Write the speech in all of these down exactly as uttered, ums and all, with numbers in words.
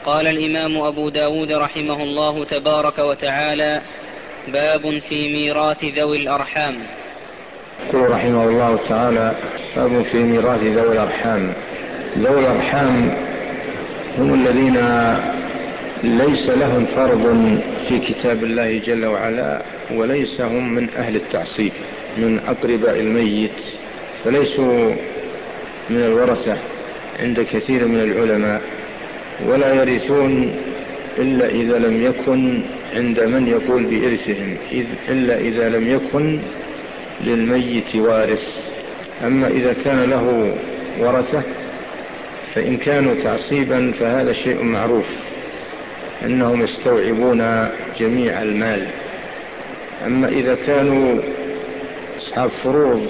قال الإمام أبو داود رحمه الله تبارك وتعالى: باب في ميراث ذوي الأرحام. يقول رحمه الله تعالى: باب في ميراث ذوي الأرحام. ذوي الأرحام هم الذين ليس لهم فرض في كتاب الله جل وعلا، وليس هم من أهل التعصيب من أقرباء الميت، فليسوا من الورثة عند كثير من العلماء، ولا يرثون إلا إذا لم يكن عند من يقول بإرثهم، إلا إذا لم يكن للميت وارث. أما إذا كان له ورثة فإن كانوا تعصيبا فهذا شيء معروف أنهم يستوعبون جميع المال. أما إذا كانوا أصحاب فروض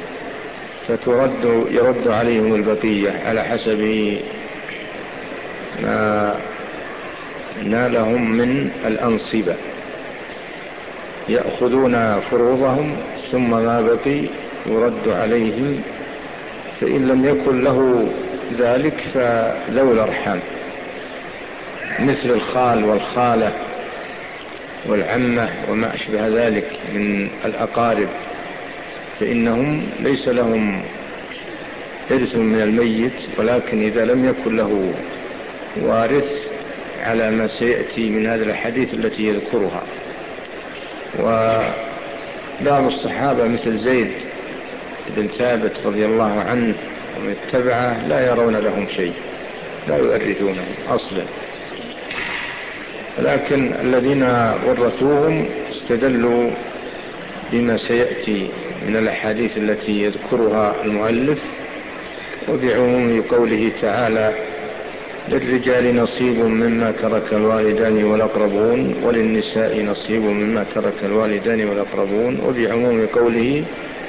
فترد يرد عليهم البقية على حسب ما نالهم من الأنصبة، يأخذون فروضهم ثم ما بقي يرد عليهم. فإن لم يكن له ذلك فذوي الأرحام مثل الخال والخالة والعمة وما أشبه ذلك من الأقارب، فإنهم ليس لهم إرث من الميت، ولكن إذا لم يكن له وارث على ما سيأتي من هذه الحديث التي يذكرها. وبعض الصحابة مثل زيد بن ثابت رضي الله عنه ومن اتبعه لا يرون لهم شيء، لا يؤرثونهم أصلا، لكن الذين ورثوهم استدلوا بما سيأتي من الأحاديث التي يذكرها المؤلف، وبعموم قوله تعالى: للرجال نصيب مما ترك الوالدان والأقربون وللنساء نصيب مما ترك الوالدان والأقربون، وبعموم قوله: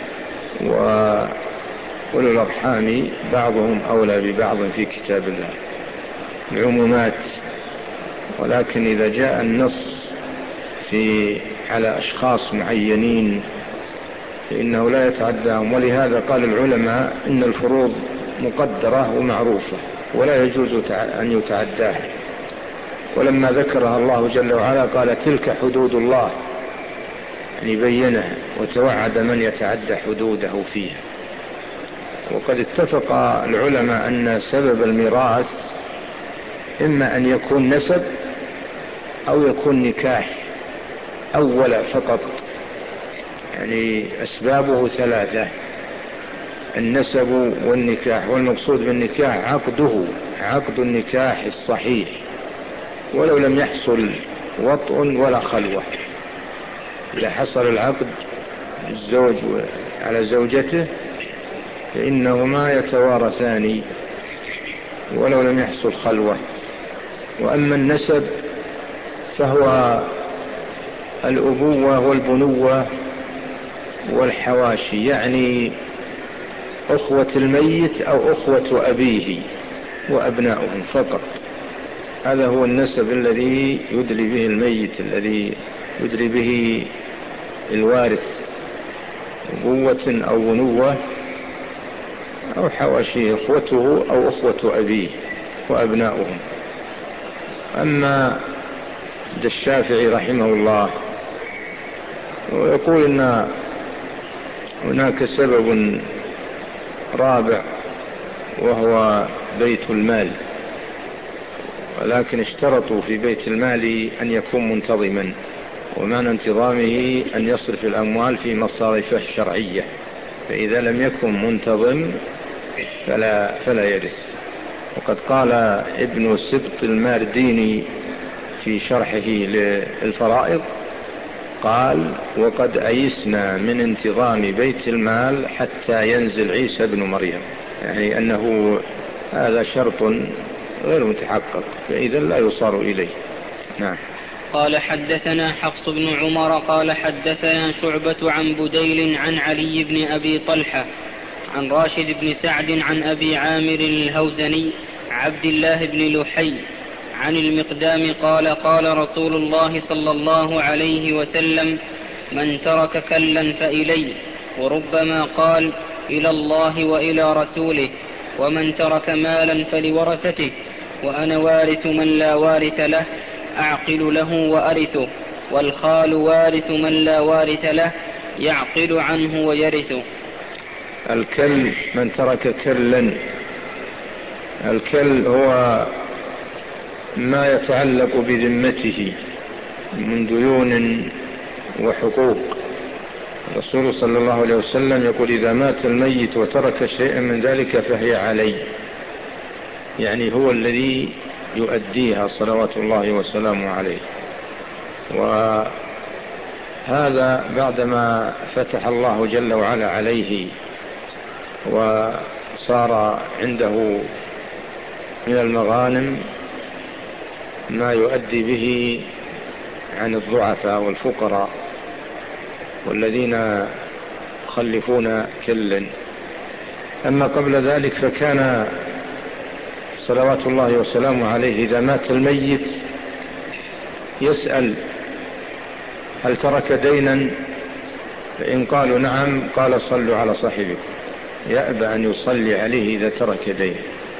وأولو الأرحام بعضهم أولى ببعض في كتاب الله. العمومات. ولكن إذا جاء النص في على أشخاص معينين فإنه لا يتعداهم، ولهذا قال العلماء إن الفروض مقدرة ومعروفة ولا يجوز أن يتعداها. ولما ذكرها الله جل وعلا قال: تلك حدود الله، يعني بينها وتوعد من يتعدى حدوده فيها. وقد اتفق العلماء أن سبب الميراث إما أن يكون نسب أو يكون نكاح أولا فقط، يعني أسبابه ثلاثة: النسب والنكاح. والمقصود بالنكاح عقده، عقد النكاح الصحيح، ولو لم يحصل وطء ولا خلوة. إذا حصل العقد الزوج على زوجته فإنهما يتوارثان ولو لم يحصل خلوة. وأما النسب فهو الأبوة والبنوة والحواشي، يعني أخوة الميت أو أخوة أبيه وأبناؤهم فقط. هذا هو النسب الذي يدري به الميت، الذي يدري به الوارث، أبوة أو بنوة أو حواشي، أخوته أو أخوة أبيه وأبناؤهم. أما الشافعي رحمه الله ويقول إن هناك سبب رابع وهو بيت المال، ولكن اشترطوا في بيت المال أن يكون منتظما، ومعنى انتظامه أن يصرف الأموال في مصارفه الشرعية، فإذا لم يكن منتظم فلا, فلا يرث. وقد قال ابن سبط المارديني في شرحه للفرائض قال: وقد أيسنا من انتظام بيت المال حتى ينزل عيسى بن مريم، يعني أنه هذا شرط غير متحقق، فإذا لا يصار إليه. نعم. قال: حدثنا حفص بن عمر قال حدثنا شعبة عن بديل عن علي بن أبي طلحة عن راشد بن سعد عن أبي عامر الهوزني عبد الله بن لحي عن المقدام قال: قال رسول الله صلى الله عليه وسلم: من ترك كلا فإلي، وربما قال: إلى الله وإلى رسوله. ومن ترك مالا فلورثته، وأنا وارث من لا وارث له أعقل له وأرثه، والخال وارث من لا وارث له يعقل عنه ويرثه. الكل من ترك كلا. الكل هو ما يتعلق بذمته من ديون وحقوق. الرسول صلى الله عليه وسلم يقول: إذا مات الميت وترك شيئا من ذلك فهي عليه، يعني هو الذي يؤديها صلوات الله وسلامه عليه. وهذا بعدما فتح الله جل وعلا عليه وصار عنده من المغانم ما يؤدي به عن الضعفاء والفقراء والذين يخلفون كلا. أما قبل ذلك فكان صلوات الله وسلامه عليه إذا مات الميت يسأل: هل ترك دينا؟ فإن قالوا نعم قال: صلوا على صاحبكم. يأبى أن يصلي عليه إذا ترك دين.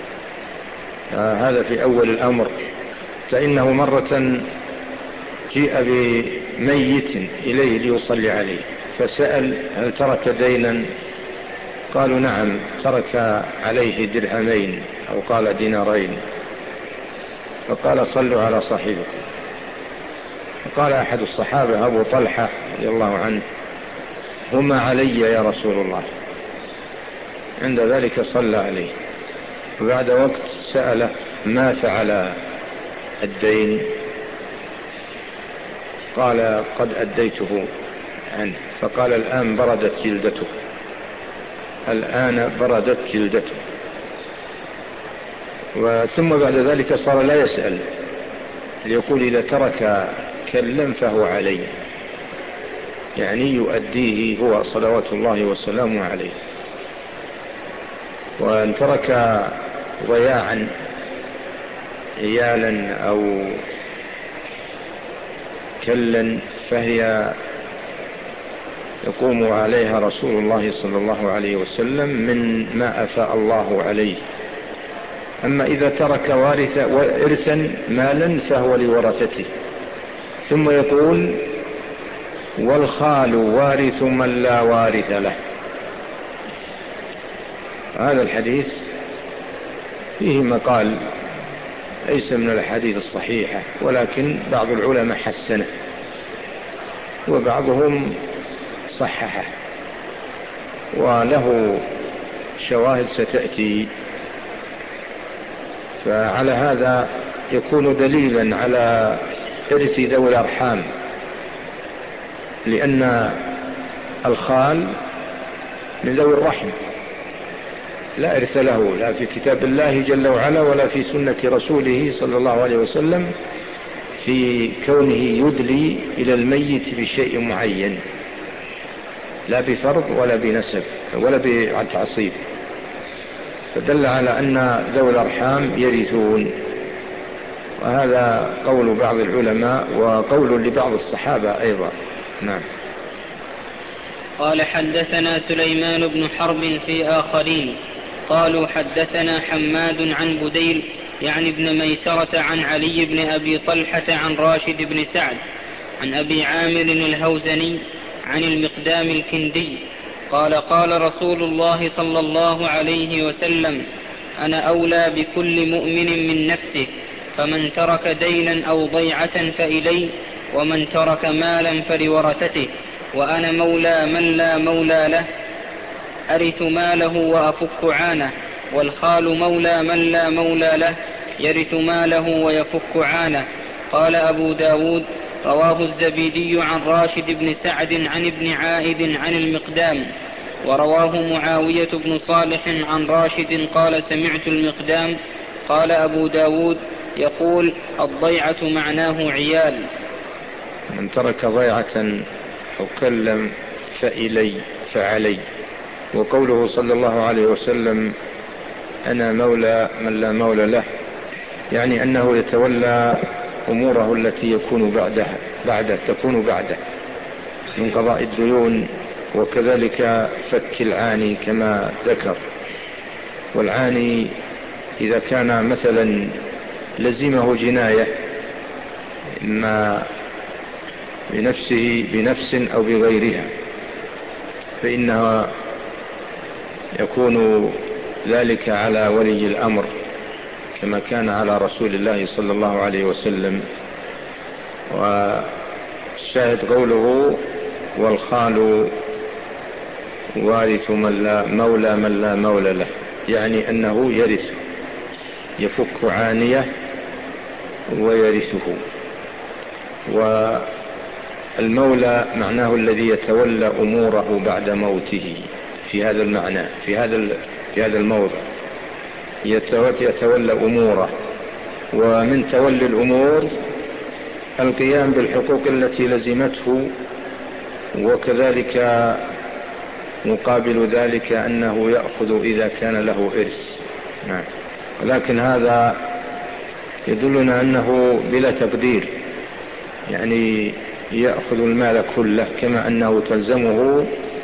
هذا في أول الأمر. فإنه مرة جيء بميت إليه ليصلي عليه فسأل: هل ترك دينا؟ قالوا نعم، ترك عليه درهمين أو قال دينارين. فقال: صلوا على صاحبكم. فقال أحد الصحابة أبو طلحة رضي الله عنه: هما علي يا رسول الله. عند ذلك صلى عليه. وبعد وقت سأله: ما فعل الدين؟ قال: قد أديته عنه. فقال: الآن بردت جلدته، الآن بردت جلدته. وثم بعد ذلك صار لا يسأل، ليقول: إذا ترك كلا فهو عليه، يعني يؤديه هو صلوات الله وسلامه عليه. وأن ترك ضياعا عيالا أو كلا فهي يقوم عليها رسول الله صلى الله عليه وسلم من ما أفاء الله عليه. أما إذا ترك وارثا وإرثا مالا فهو لورثته. ثم يقول: والخال وارث من لا وارث له. هذا الحديث فيه مقال ليس من الحديث الصحيحة، ولكن بعض العلماء حسنه وبعضهم صححه، وله شواهد ستأتي. فعلى هذا يكون دليلا على إرث ذوي الأرحام، لأن الخال من ذوي الرحم لا إرث له، لا في كتاب الله جل وعلا ولا في سنة رسوله صلى الله عليه وسلم في كونه يدلي إلى الميت بشيء معين، لا بفرض ولا بنسب ولا بتعصيب. فدل على أن ذوي الأرحام يرثون. وهذا قول بعض العلماء وقول لبعض الصحابة أيضا. نعم. قال: حدثنا سليمان بن حرب في آخرين قالوا: حدثنا حماد عن بديل يعني ابن ميسرة عن علي بن أبي طلحة عن راشد بن سعد عن أبي عامر الهوزني عن المقدام الكندي قال: قال رسول الله صلى الله عليه وسلم: أنا أولى بكل مؤمن من نفسه، فمن ترك دينا أو ضيعة فإلي، ومن ترك مالا فلورثته، وأنا مولى من لا مولى له، أرث ماله وأفك عانه، والخال مولى من لا مولى له، يرث ماله ويفك عانه. قال أبو داود: رواه الزبيدي عن راشد بن سعد عن ابن عائد عن المقدام. ورواه معاوية بن صالح عن راشد قال: سمعت المقدام. قال أبو داود يقول: الضيعة معناه عيال. من ترك ضيعة أو كلم فإلي فعلي. وقوله صلى الله عليه وسلم: أنا مولى من لا مولى له، يعني أنه يتولى أموره التي يكون بعدها بعده تكون بعده من قضاء الديون، وكذلك فك العاني كما ذكر. والعاني إذا كان مثلا لزمه جناية إما بنفسه بنفس أو بغيرها، فإنها يكون ذلك على ولي الأمر كما كان على رسول الله صلى الله عليه وسلم. والشاهد قوله والخال وارث من لا مولى من لا مولى له، يعني أنه يرث، يفك عانية ويرثه. والمولى معناه الذي يتولى أموره بعد موته في هذا المعنى، في هذا في هذا الموضع يتولى أموره، ومن تولي الأمور القيام بالحقوق التي لزمته، وكذلك مقابل ذلك أنه يأخذ إذا كان له إرث. نعم. ولكن هذا يدلنا أنه بلا تقدير، يعني يأخذ المال كله، كما أنه تلزمه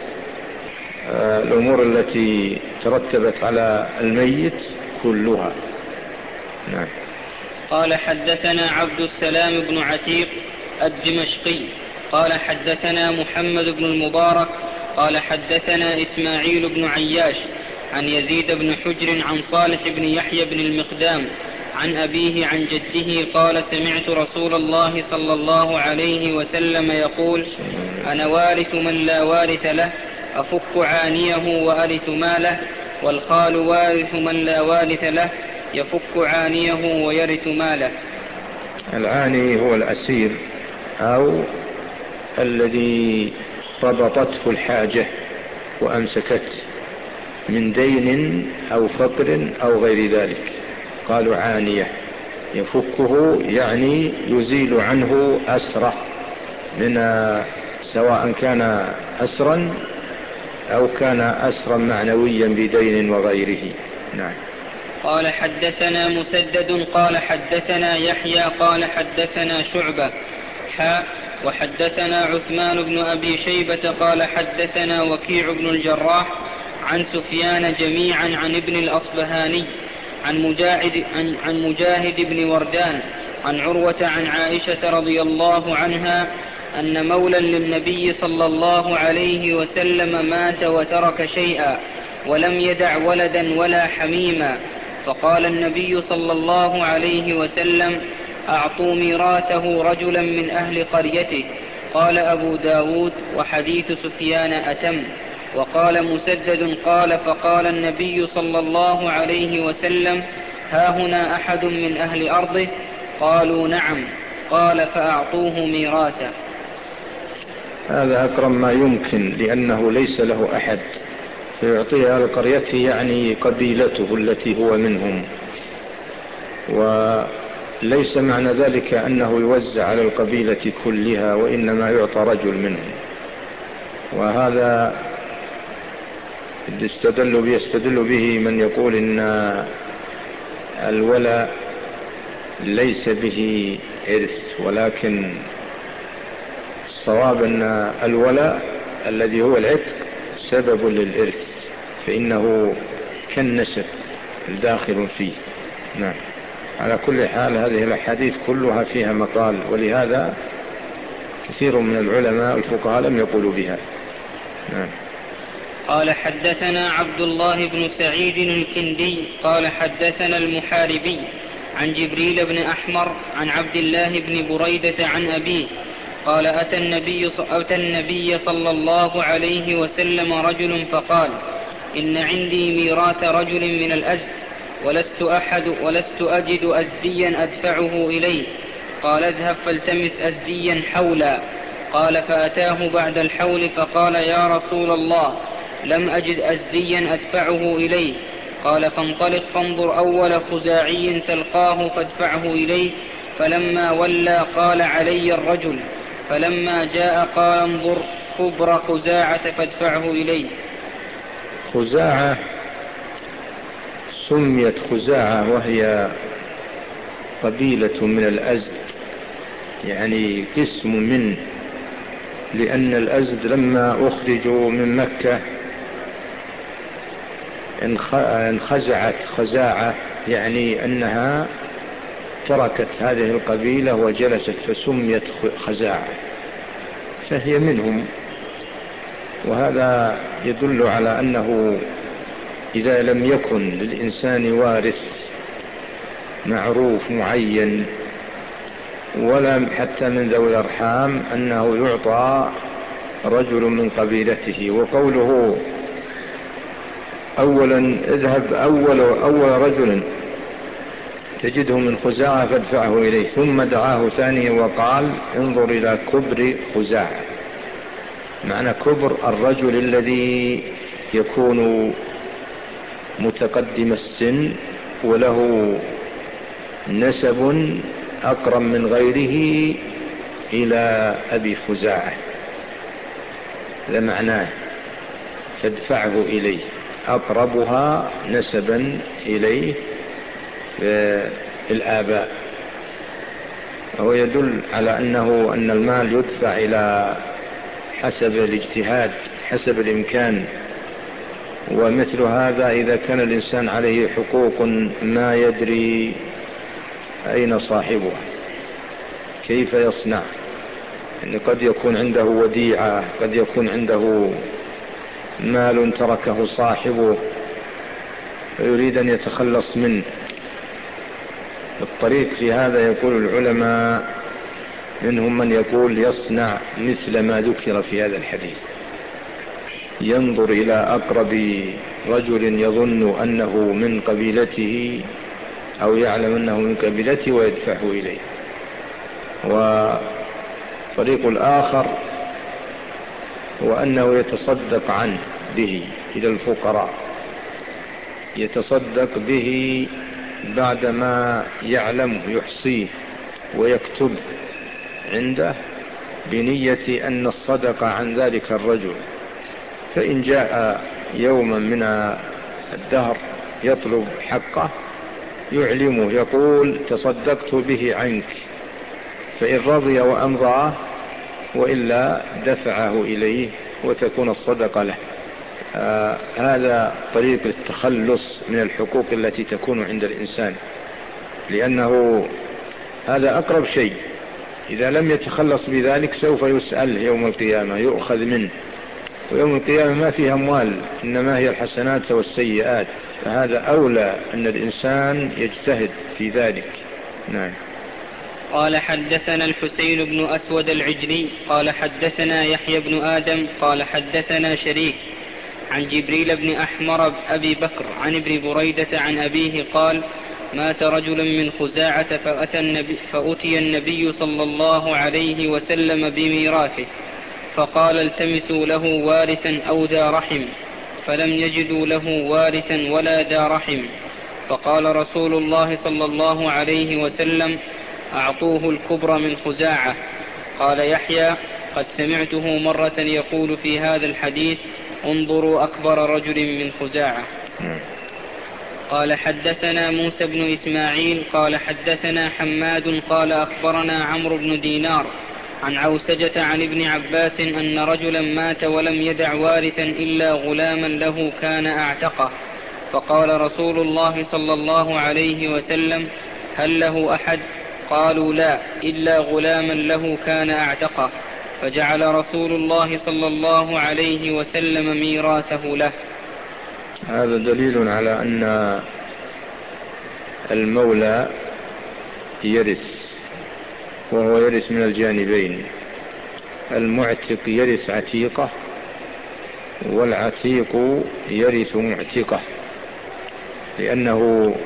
الأمور التي ترتبت على الميت كلها. نعم. قال حدثنا عبد السلام بن عتيق الدمشقي قال حدثنا محمد بن المبارك قال حدثنا إسماعيل بن عياش عن يزيد بن حجر عن صالح بن يحيى بن المقدام عن أبيه عن جده قال سمعت رسول الله صلى الله عليه وسلم يقول أنا وارث من لا وارث له، أفك عانيه وأرث ماله، والخال وارث من لا وارث له، يفك عانيه ويرث ماله. العاني هو الأسير أو الذي ربطته الحاجة وأمسكته من دين أو فقر أو غير ذلك، قالوا عانية. يفكه يعني يزيل عنه أسره، من سواء كان أسرا أو كان أسرا معنويا بدين وغيره. نعم. قال حدثنا مسدد قال حدثنا يحيى قال حدثنا شعبة حاء وحدثنا عثمان بن أبي شيبة قال حدثنا وكيع بن الجراح عن سفيان جميعا عن ابن الأصبهاني عن مجاهد, عن, عن مجاهد بن وردان عن عروة عن عائشة رضي الله عنها أن مولا للنبي صلى الله عليه وسلم مات وترك شيئا ولم يدع ولدا ولا حميما، فقال النبي صلى الله عليه وسلم أعطوا ميراثه رجلا من أهل قريته. قال أبو داود وحديث سفيان أتم. وقال مسدد قال فقال النبي صلى الله عليه وسلم ها هنا أحد من أهل أرضه؟ قالوا نعم. قال فأعطوه ميراثه. هذا أكرم ما يمكن، لأنه ليس له أحد فيعطيها لقريته، يعني قبيلته التي هو منهم، وليس معنى ذلك أنه يوزع على القبيلة كلها، وإنما يعطى رجل منهم. وهذا يستدل به, يستدل به من يقول إن الولاء ليس به إرث، ولكن الصواب أن الولاء الذي هو العتق سبب للإرث، فإنه كالنسب الداخل فيه. نعم. على كل حال هذه الأحاديث كلها فيها مقال، ولهذا كثير من العلماء الفقهاء لم يقولوا بها. نعم. قال حدثنا عبد الله بن سعيد الكندي قال حدثنا المحاربي عن جبريل بن أحمر عن عبد الله بن بريدة عن أبيه قال أتى النبي, أتى النبي صلى الله عليه وسلم رجل فقال إن عندي ميراث رجل من الأزد ولست, أحد ولست أجد أزديا أدفعه إليه. قال اذهب فالتمس أزديا حولا. قال فأتاه بعد الحول فقال يا رسول الله لم أجد أزديا أدفعه إليه. قال فانطلق فانظر أول خزاعي تلقاه فادفعه إليه. فلما ولى قال علي الرجل. فلما جاء قال انظر كبر خزاعة فادفعه إليه. خزاعة سميت خزاعة وهي قبيلة من الأزد، يعني قسم منه، لأن الأزد لما أخرجوا من مكة انخزعت خزاعة، يعني أنها تركت هذه القبيلة وجلست فسميت خزاعة، فهي منهم. وهذا يدل على أنه إذا لم يكن للإنسان وارث معروف معين ولا حتى من ذوي الأرحام أنه يعطى رجل من قبيلته. وقوله أولا اذهب أول, أول رجل تجده من خزاعة فادفعه إليه، ثم دعاه ثانيا وقال انظر إلى كبر خزاعة، معنى كبر الرجل الذي يكون متقدم السن وله نسب أقرب من غيره إلى أبي خزاعة، هذا معناه فادفعه إليه، أقربها نسبا إليه الآباء. وهو يدل على أنه أن المال يدفع إلى حسب الاجتهاد حسب الإمكان. ومثل هذا إذا كان الإنسان عليه حقوق ما يدري أين صاحبه كيف يصنع، يعني قد يكون عنده وديعة، قد يكون عنده مال تركه صاحبه فيريد أن يتخلص منه. الطريق في هذا يقول العلماء منهم من يقول يصنع مثل ما ذكر في هذا الحديث، ينظر إلى أقرب رجل يظن أنه من قبيلته أو يعلم أنه من قبيلته ويدفعه إليه. وطريق الآخر هو أنه يتصدق عنه به إلى الفقراء، يتصدق به بعدما يعلمه يحصيه ويكتبه عنده بنية أن الصدقة عن ذلك الرجل، فإن جاء يوما من الدهر يطلب حقه يعلمه يقول تصدقت به عنك، فإن رضي وأمضاه وإلا دفعه إليه وتكون الصدقة له. آه هذا طريق التخلص من الحقوق التي تكون عند الإنسان، لأنه هذا أقرب شيء. إذا لم يتخلص بذلك سوف يسأل يوم القيامة يؤخذ منه، ويوم القيامة ما فيها أموال إنما هي الحسنات والسيئات، فهذا أولى أن الإنسان يجتهد في ذلك. نعم. قال حدثنا الحسين بن أسود العجلي قال حدثنا يحيى بن آدم قال حدثنا شريك عن جبريل بن أحمر أبي بكر عن ابن بريدة عن أبيه قال مات رجل من خزاعة فأتى النبي, فأتي النبي صلى الله عليه وسلم بميراثه فقال التمسوا له وارثا أو ذا رحم، فلم يجدوا له وارثا ولا ذا رحم، فقال رسول الله صلى الله عليه وسلم أعطوه الكبر من خزاعة. قال يحيى قد سمعته مرة يقول في هذا الحديث انظروا أكبر رجل من خزاعة. قال حدثنا موسى بن إسماعيل قال حدثنا حماد قال أخبرنا عمرو بن دينار عن عوسجة عن ابن عباس أن رجلا مات ولم يدع وارثا إلا غلاما له كان أعتقه، فقال رسول الله صلى الله عليه وسلم هل له أحد؟ قالوا لا إلا غلاما له كان أعتقه، فجعل رسول الله صلى الله عليه وسلم ميراثه له. هذا دليل على أن المولى يرث، وهو يرث من الجانبين، المعتق يرث عتيقه والعتيق يرث معتقه، لأنه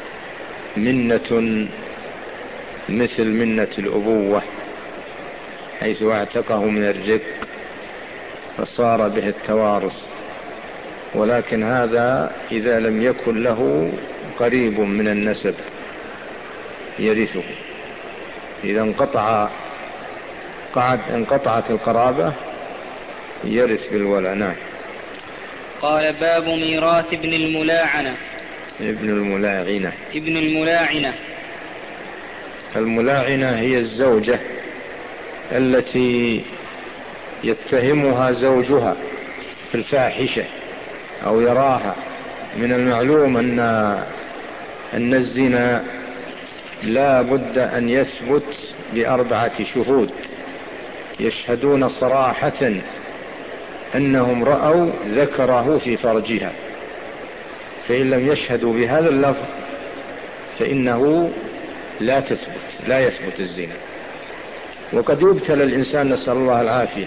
منة مثل منة الأبوة حيث اعتقه من الرق فصار به التوارث. ولكن هذا إذا لم يكن له قريب من النسب يرثه، إذا انقطع قعد انقطعت القرابة يرث بالولاء. نعم. قال باب ميراث ابن الملاعنة. ابن الملاعنة ابن الملاعنة الملاعنة هي الزوجة التي يتهمها زوجها في الفاحشة أو يراها. من المعلوم أن أن الزنا لا بد أن يثبت بأربعة شهود يشهدون صراحة أنهم رأوا ذكره في فرجها، فإن لم يشهدوا بهذا اللفظ فإنه لا تثبت لا يثبت الزنا. وقد يبتلى الإنسان نسأل الله العافية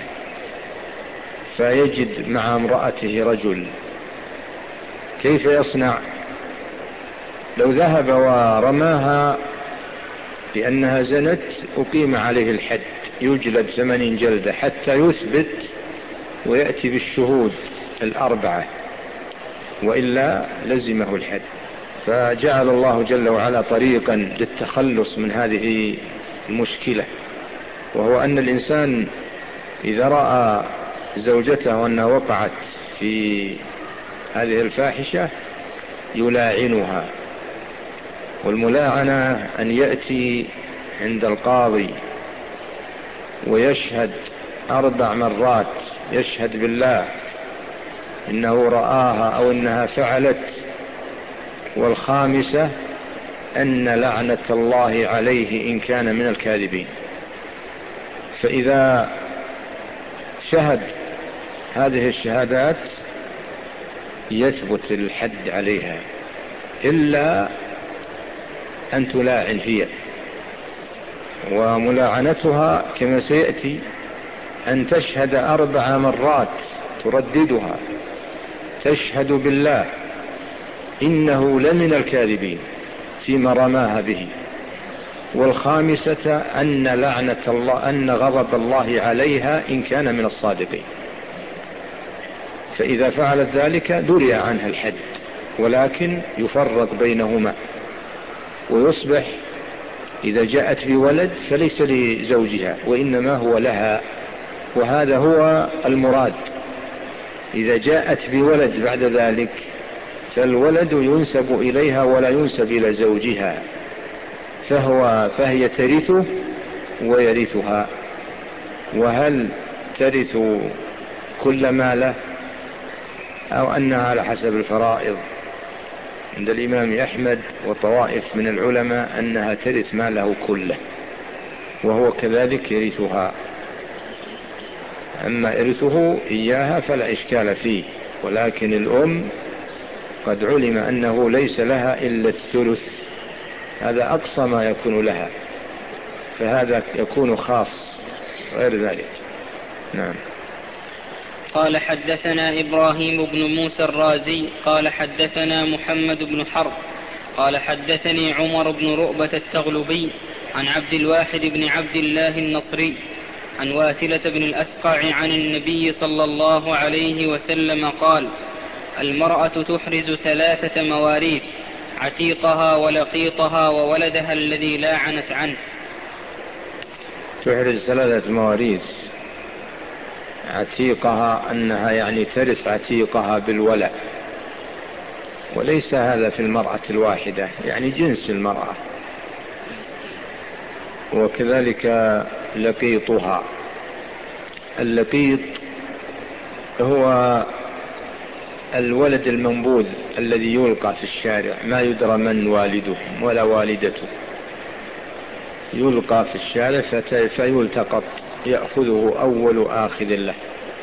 فيجد مع امرأته رجل، كيف يصنع؟ لو ذهب ورماها بأنها زنت أقيم عليه الحد، يجلد ثمانين جلدة حتى يثبت ويأتي بالشهود الأربعة، وإلا لزمه الحد. فجعل الله جل وعلا طريقا للتخلص من هذه المشكلة، وهو أن الإنسان إذا رأى زوجته أنها وقعت في هذه الفاحشة يلاعنها. والملاعنة أن يأتي عند القاضي ويشهد أربع مرات، يشهد بالله إنه رآها أو إنها فعلت، والخامسة أن لعنة الله عليه إن كان من الكاذبين. فإذا شهد هذه الشهادات يثبت الحد عليها، إلا أن تلاعن هي. وملاعنتها كما سيأتي أن تشهد أربع مرات ترددها، تشهد بالله إنه لمن الكاذبين فيما رماها به، والخامسة أن لعنة الله أن غضب الله عليها إن كان من الصادقين. فإذا فعلت ذلك دري عنها الحد، ولكن يفرق بينهما ويصبح إذا جاءت بولد فليس لزوجها وإنما هو لها، وهذا هو المراد. إذا جاءت بولد بعد ذلك فالولد ينسب إليها ولا ينسب إلى زوجها، فهو فهي ترثه ويرثها. وهل ترث كل ماله أو أنها على حسب الفرائض؟ عند الإمام أحمد وطوائف من العلماء أنها ترث ماله كله، وهو كذلك يرثها. أما إرثه إياها فلا إشكال فيه، ولكن الأم قد علم أنه ليس لها إلا الثلث، هذا أقصى ما يكون لها، فهذا يكون خاص غير ذلك. نعم. قال حدثنا إبراهيم بن موسى الرازي قال حدثنا محمد بن حرب قال حدثني عمر بن رؤبة التغلبي عن عبد الواحد بن عبد الله النصري عن واثلة بن الأسقع عن النبي صلى الله عليه وسلم قال: المرأة تحرز ثلاثة مواريث: عتيقها ولقيطها وولدها الذي لاعنت عنه. تحرز ثلاثة مواريث، عتيقها أنها يعني ترث عتيقها بالولاء، وليس هذا في المرأة الواحدة، يعني جنس المرأة. وكذلك لقيطها. اللقيط هو الولد المنبوذ الذي يلقى في الشارع، ما يدرى من والده ولا والدته، يلقى في الشارع فيلتقط، يأخذه أول آخذ له.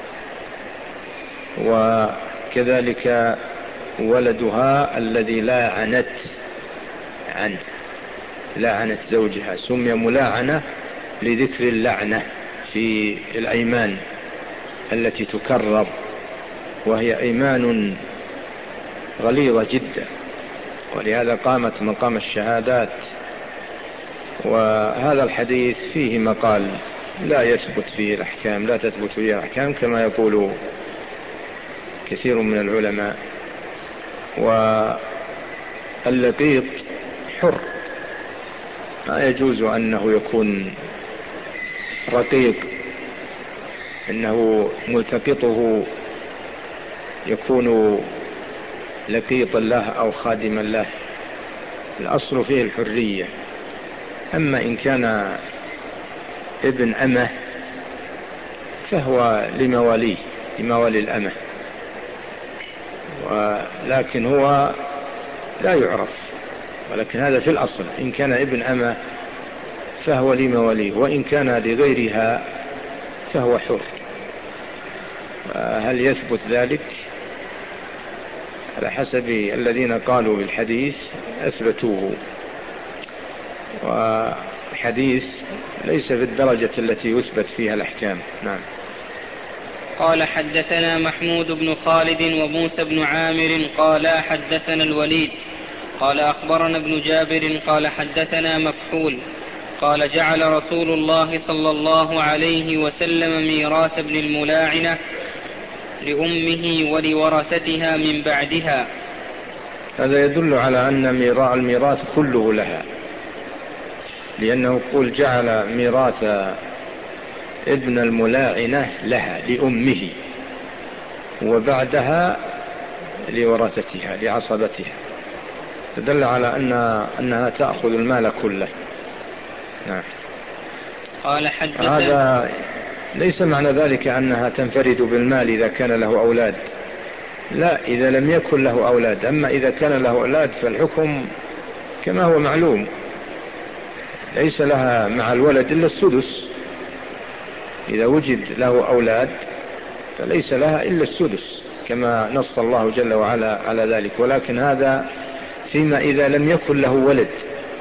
وكذلك ولدها الذي لاعنت عنه، لاعنت زوجها، سمي ملاعنة لذكر اللعنة في الأيمان التي تكرر، وهي أيمان غليظة جدا، ولهذا قامت مقام الشهادات. وهذا الحديث فيه مقال لا يثبت فيه الأحكام، لا تثبت فيه الأحكام كما يقول كثير من العلماء. واللقيط حر، ما يجوز أنه يكون رقيق، إنه ملتقطه يكون لقيطا له أو خادما له، الأصل فيه الحرية. أما إن كان ابن أمه فهو لمواليه، لموالي الأمه، ولكن هو لا يعرف ولكن هذا في الأصل، إن كان ابن أمة فهو لمواليه، وإن كان لغيرها فهو حر. هل يثبت ذلك؟ على حسب الذين قالوا بالحديث أثبتوه، والحديث ليس في الدرجة التي يثبت فيها الأحكام. نعم. قال حدثنا محمود بن خالد وموسى بن عامر قالا حدثنا الوليد قال أخبرنا ابن جابر قال حدثنا مكحول قال جعل رسول الله صلى الله عليه وسلم ميراث ابن الملاعنة لأمه ولورثتها من بعدها. هذا يدل على أن الميراث كله لها، لأنه يقول جعل ميراث ابن الملاعنة لها لأمه وبعدها لورثتها لعصبتها، تدل على أن أنها تأخذ المال كله. نعم. قال حدثنا. هذا ليس معنى ذلك أنها تنفرد بالمال إذا كان له أولاد، لا، إذا لم يكن له أولاد. أما إذا كان له أولاد فالحكم كما هو معلوم، ليس لها مع الولد إلا السدس. إذا وجد له أولاد فليس لها إلا السدس كما نص الله جل وعلا على ذلك، ولكن هذا فيما إذا لم يكن له ولد.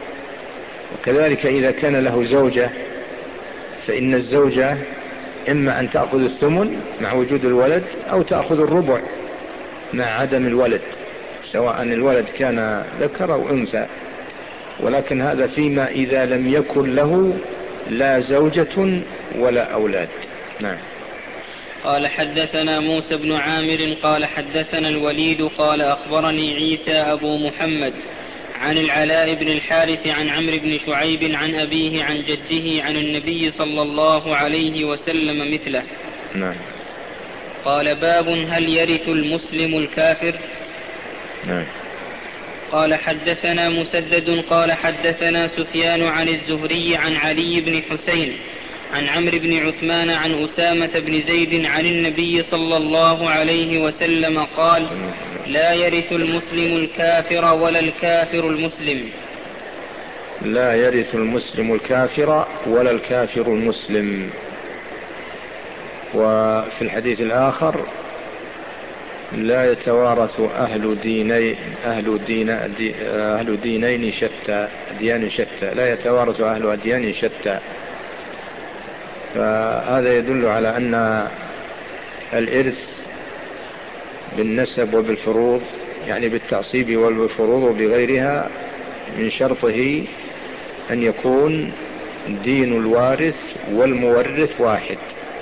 وكذلك إذا كان له زوجة فإن الزوجة إما أن تأخذ الثمن مع وجود الولد أو تأخذ الربع مع عدم الولد، سواء الولد كان ذكر أو أنثى. ولكن هذا فيما إذا لم يكن له لا زوجة ولا أولاد. نعم. قال حدثنا موسى بن عامر قال حدثنا الوليد قال أخبرني عيسى أبو محمد عن العلاء بن الحارث عن عمرو بن شعيب عن أبيه عن جده عن النبي صلى الله عليه وسلم مثله. نعم. قال باب هل يرث المسلم الكافر؟ نعم. قال حدثنا مسدد قال حدثنا سفيان عن الزهري عن علي بن حسين عن عمرو بن عثمان عن أسامة بن زيد عن النبي صلى الله عليه وسلم قال لا يرث المسلم الكافر ولا الكافر المسلم. لا يرث المسلم الكافر ولا الكافر المسلم. وفي الحديث الآخر لا يتوارث أهل دينين أهل دين أهل دينين شتى ديان شتى لا يتوارث أهل أديان شتى. فهذا يدل على أن الإرث بالنسب وبالفروض، يعني بالتعصيب والفروض وبغيرها، من شرطه أن يكون دين الوارث والمورث واحد.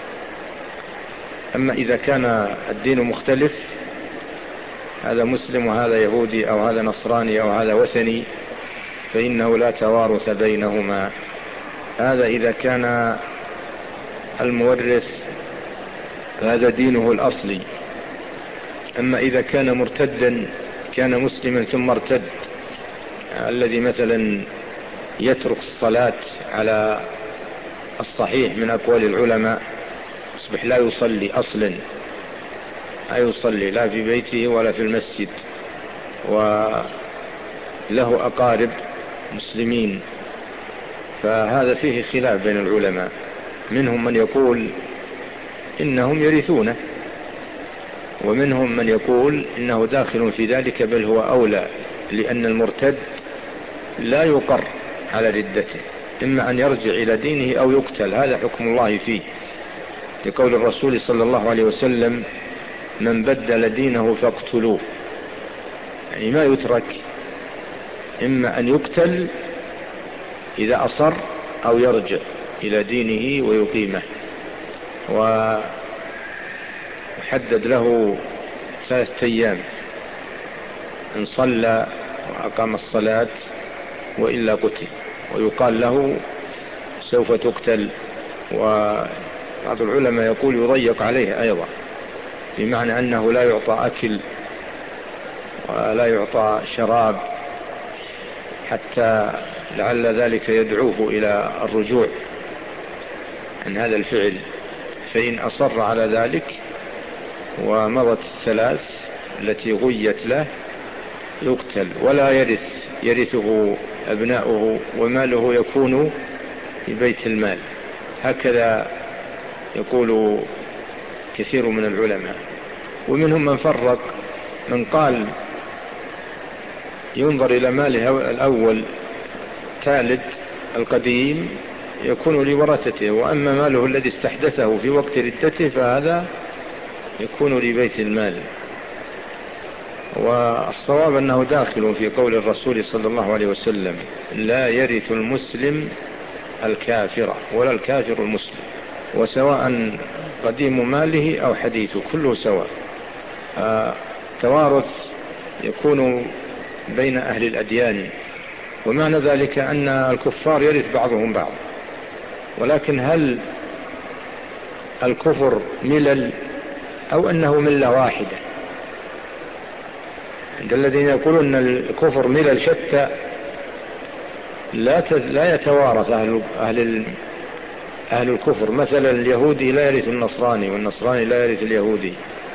أما إذا كان الدين مختلف، هذا مسلم وهذا يهودي أو هذا نصراني أو هذا وثني، فإنه لا توارث بينهما. هذا إذا كان المورث هذا دينه الأصلي. أما إذا كان مرتدا، كان مسلما ثم ارتد، الذي مثلا يترك الصلاة على الصحيح من أقوال العلماء، يصبح لا يصلي أصلا، لا يصلي لا في بيته ولا في المسجد، وله أقارب مسلمين، فهذا فيه خلاف بين العلماء. منهم من يقول إنهم يرثونه، ومنهم من يقول إنه داخل في ذلك، بل هو أولى، لأن المرتد لا يقر على ردته، إما أن يرجع إلى دينه أو يقتل. هذا حكم الله فيه، لقول الرسول صلى الله عليه وسلم من بدل دينه فاقتلوه، يعني ما يترك، إما أن يقتل إذا أصر أو يرجع إلى دينه ويقيمه. وحدد له ثلاثة أيام، إن صلى وأقام الصلاة وإلا قتل، ويقال له سوف تقتل. وبعض العلماء يقول يضيق عليه أيضا، بمعنى أنه لا يعطى أكل ولا يعطى شراب، حتى لعل ذلك يدعوه إلى الرجوع عن هذا الفعل. فإن أصر على ذلك ومضت الثلاث التي غيت له يقتل، ولا يرث يرثه أبناؤه وماله يكون في بيت المال. هكذا يقول كثير من العلماء. ومنهم من فرق، من قال ينظر إلى ماله الأول ثالث القديم يكون لورثته، وأما ماله الذي استحدثه في وقت ردته فهذا يكون لبيت المال. والصواب أنه داخل في قول الرسول صلى الله عليه وسلم: لا يرث المسلم الكافر ولا الكافر المسلم، وسواء قديم ماله أو حديثه كله سواء. توارث يكون بين أهل الأديان، ومعنى ذلك أن الكفار يرث بعضهم بعض. ولكن هل الكفر ملل أو أنه ملة واحدة؟ عند الذين يقولون أن الكفر ملل شتى لا لا يتوارث أهل, أهل, أهل الكفر. مثلا اليهودي لا يرث النصراني، والنصراني لا يرث اليهودي،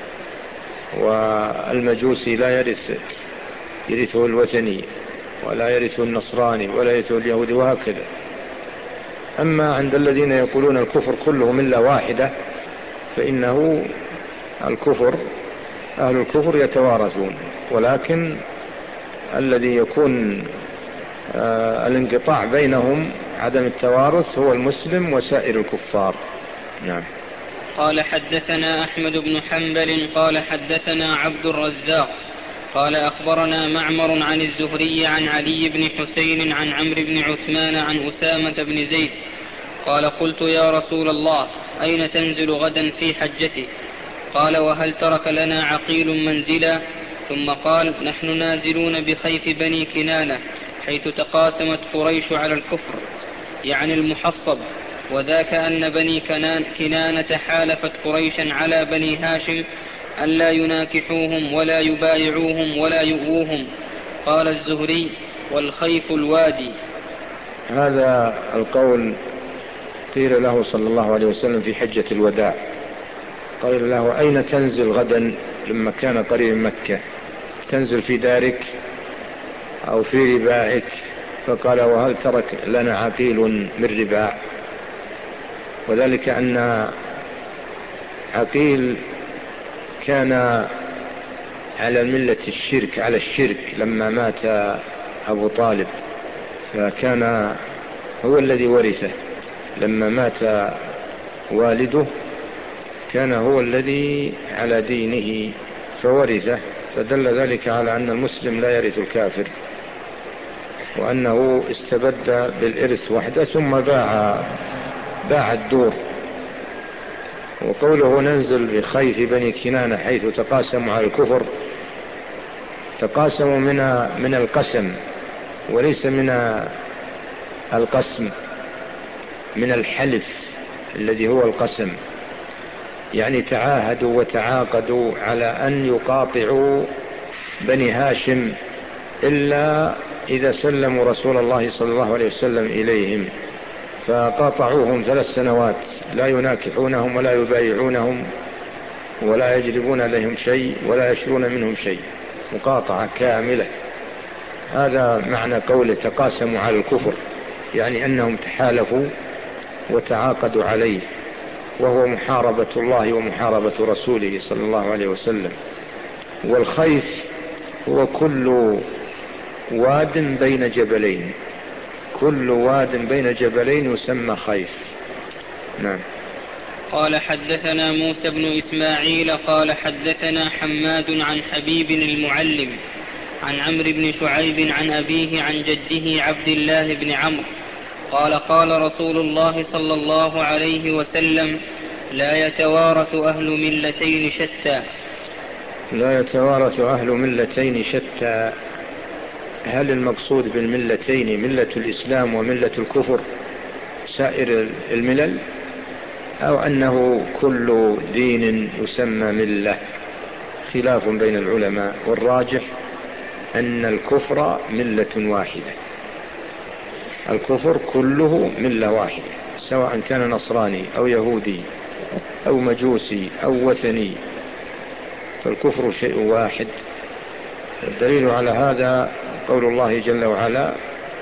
والمجوسي لا يرث يرثه الوثني، ولا يرثه النصراني ولا يرثه اليهودي، وهكذا. أما عند الذين يقولون الكفر كله ملة واحدة فإنه الكفر أهل الكفر يتوارثون، ولكن الذي يكون آه الانقطاع بينهم عدم التوارث هو المسلم وسائر الكفار. نعم. قال حدثنا أحمد بن حنبل قال حدثنا عبد الرزاق قال أخبرنا معمر عن الزهري عن علي بن حسين عن عمرو بن عثمان عن أسامة بن زيد قال: قلت يا رسول الله أين تنزل غدا في حجتي؟ قال: وهل ترك لنا عقيل منزلا؟ ثم قال: نحن نازلون بخيف بني كنانة حيث تقاسمت قريش على الكفر، يعني المحصب، وذاك أن بني كنانة حالفت قريشا على بني هاشم ألا يناكحوهم ولا يبايعوهم ولا يؤوهم. قال الزهري: والخيف الوادي. هذا القول قيل له صلى الله عليه وسلم في حجة الوداع، قال له: أين تنزل غدا؟ لما كان قريب مكة، تنزل في دارك أو في رباعك؟ فقال: وهل ترك لنا عقيل من رباع؟ وذلك أن عقيل كان على ملة الشرك، على الشرك لما مات أبو طالب، فكان هو الذي ورثه. لما مات والده كان هو الذي على دينه فورثه، فدل ذلك على أن المسلم لا يرث الكافر، وأنه استبد بالإرث وحده ثم باع باع الدور. وقوله ننزل بخيف بني كنانة حيث تقاسموا على الكفر، تقاسموا من من القسم وليس من القسم، من الحلف الذي هو القسم. يعني تعاهدوا وتعاقدوا على أن يقاطعوا بني هاشم إلا إذا سلموا رسول الله صلى الله عليه وسلم إليهم، فقاطعوهم ثلاث سنوات لا يناكحونهم ولا يبايعونهم ولا يجلبون لهم شيء ولا يشرون منهم شيء، مقاطعة كاملة. هذا معنى قوله تقاسموا على الكفر، يعني أنهم تحالفوا وتعاقدوا عليه، وهو محاربة الله ومحاربة رسوله صلى الله عليه وسلم. والخيف هو كل واد بين جبلين، كل واد بين جبلين يسمى خيف. نعم. قال حدثنا موسى بن إسماعيل قال حدثنا حماد عن حبيب المعلم عن عمرو بن شعيب عن أبيه عن جده عبد الله بن عمرو قال: قال رسول الله صلى الله عليه وسلم: لا يتوارث أهل ملتين شتى. لا يتوارث أهل ملتين شتى. هل المقصود بالملتين ملة الإسلام وملة الكفر سائر الملل، أو أنه كل دين يسمى ملة؟ خلاف بين العلماء، والراجح أن الكفر ملة واحدة، الكفر كله ملة واحدة، سواء كان نصراني أو يهودي أو مجوسي أو وثني، فالكفر شيء واحد. الدليل على هذا قول الله جل وعلا: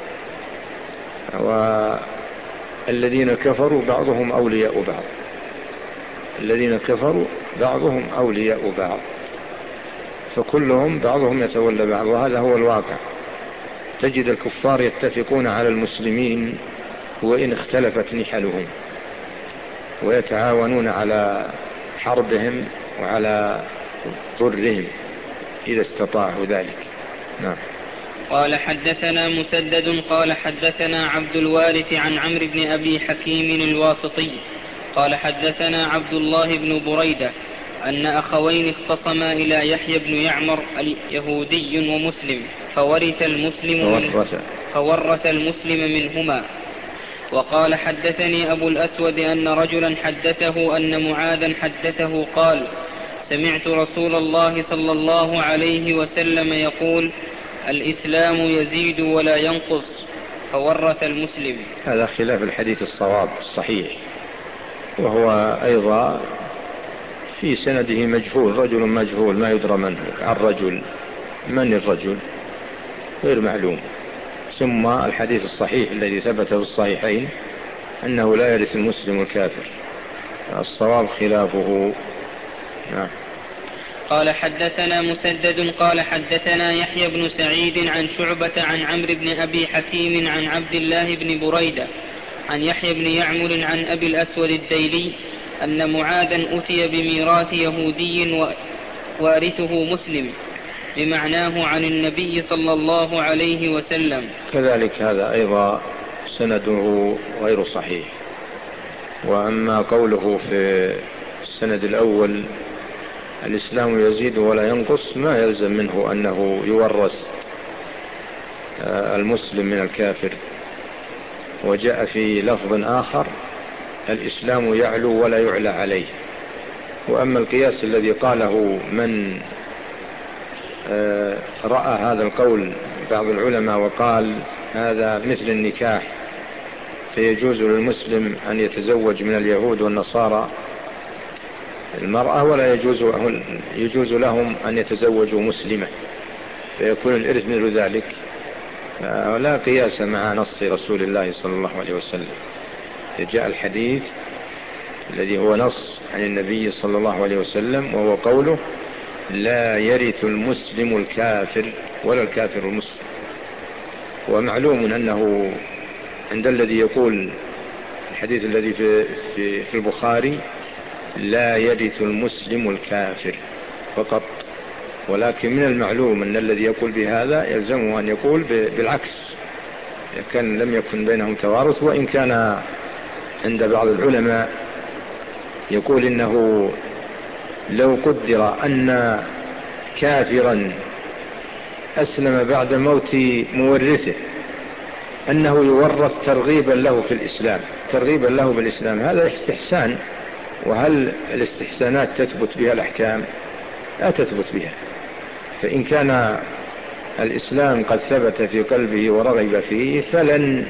والذين كفروا بعضهم أولياء بعض. الذين كفروا بعضهم أولياء بعض، فكلهم بعضهم يتولى بعض، وهذا هو الواقع. تجد الكفار يتفقون على المسلمين وإن اختلفت نحلهم، ويتعاونون على حربهم وعلى ضرهم إذا استطاعوا ذلك. نعم. قال حدثنا مسدد قال حدثنا عبد الوارث عن عمرو بن أبي حكيم الواسطي قال حدثنا عبد الله بن بريدة أن أخوين اختصما إلى يحيى بن يعمر يهودي ومسلم فورث المسلم, من فورث المسلم منهما. وقال حدثني أبو الأسود أن رجلا حدثه أن معاذا حدثه قال: سمعت رسول الله صلى الله عليه وسلم يقول: الإسلام يزيد ولا ينقص، فورث المسلم. هذا خلاف الحديث الصواب الصحيح، وهو أيضا في سنده مجهول، رجل مجهول ما يدرى منه عن رجل، من الرجل غير معلوم. ثم الحديث الصحيح الذي ثبت في الصحيحين أنه لا يرث المسلم الكافر، الصواب خلافه. نعم. قال حدثنا مسدد قال حدثنا يحيى بن سعيد عن شعبة عن عمرو بن أبي حكيم عن عبد الله بن بريدة عن يحيى بن يعمر عن أبي الأسود الديلي أن معاذا أتي بميراث يهودي وارثه مسلم بمعناه عن النبي صلى الله عليه وسلم. كذلك هذا أيضا سنده غير صحيح. وأما قوله في السند الأول: الإسلام يزيد ولا ينقص، ما يلزم منه أنه يورث المسلم من الكافر. وجاء في لفظ آخر: الإسلام يعلو ولا يعلى عليه. وأما القياس الذي قاله من رأى هذا القول بعض العلماء وقال هذا مثل النكاح، فيجوز للمسلم أن يتزوج من اليهود والنصارى المرأة، ولا يجوز, يجوز لهم أن يتزوجوا مسلمة، فيكون الإرث مثل ذلك. لا قياس مع نص رسول الله صلى الله عليه وسلم. جاء الحديث الذي هو نص عن النبي صلى الله عليه وسلم، وهو قوله: لا يرث المسلم الكافر ولا الكافر المسلم. ومعلوم أنه عند الذي يقول الحديث الذي في, في, في البخاري: لا يرث المسلم الكافر فقط، ولكن من المعلوم أن الذي يقول بهذا يلزمه أن يقول بالعكس، كان لم يكن بينهم توارث. وإن كان عند بعض العلماء يقول إنه لو قدر أن كافرا أسلم بعد موت مورثه أنه يورث ترغيبا له في الإسلام، ترغيبا له بالإسلام، هذا استحسان. وهل الاستحسانات تثبت بها الأحكام؟ لا تثبت بها. فإن كان الإسلام قد ثبت في قلبه ورغب فيه فلن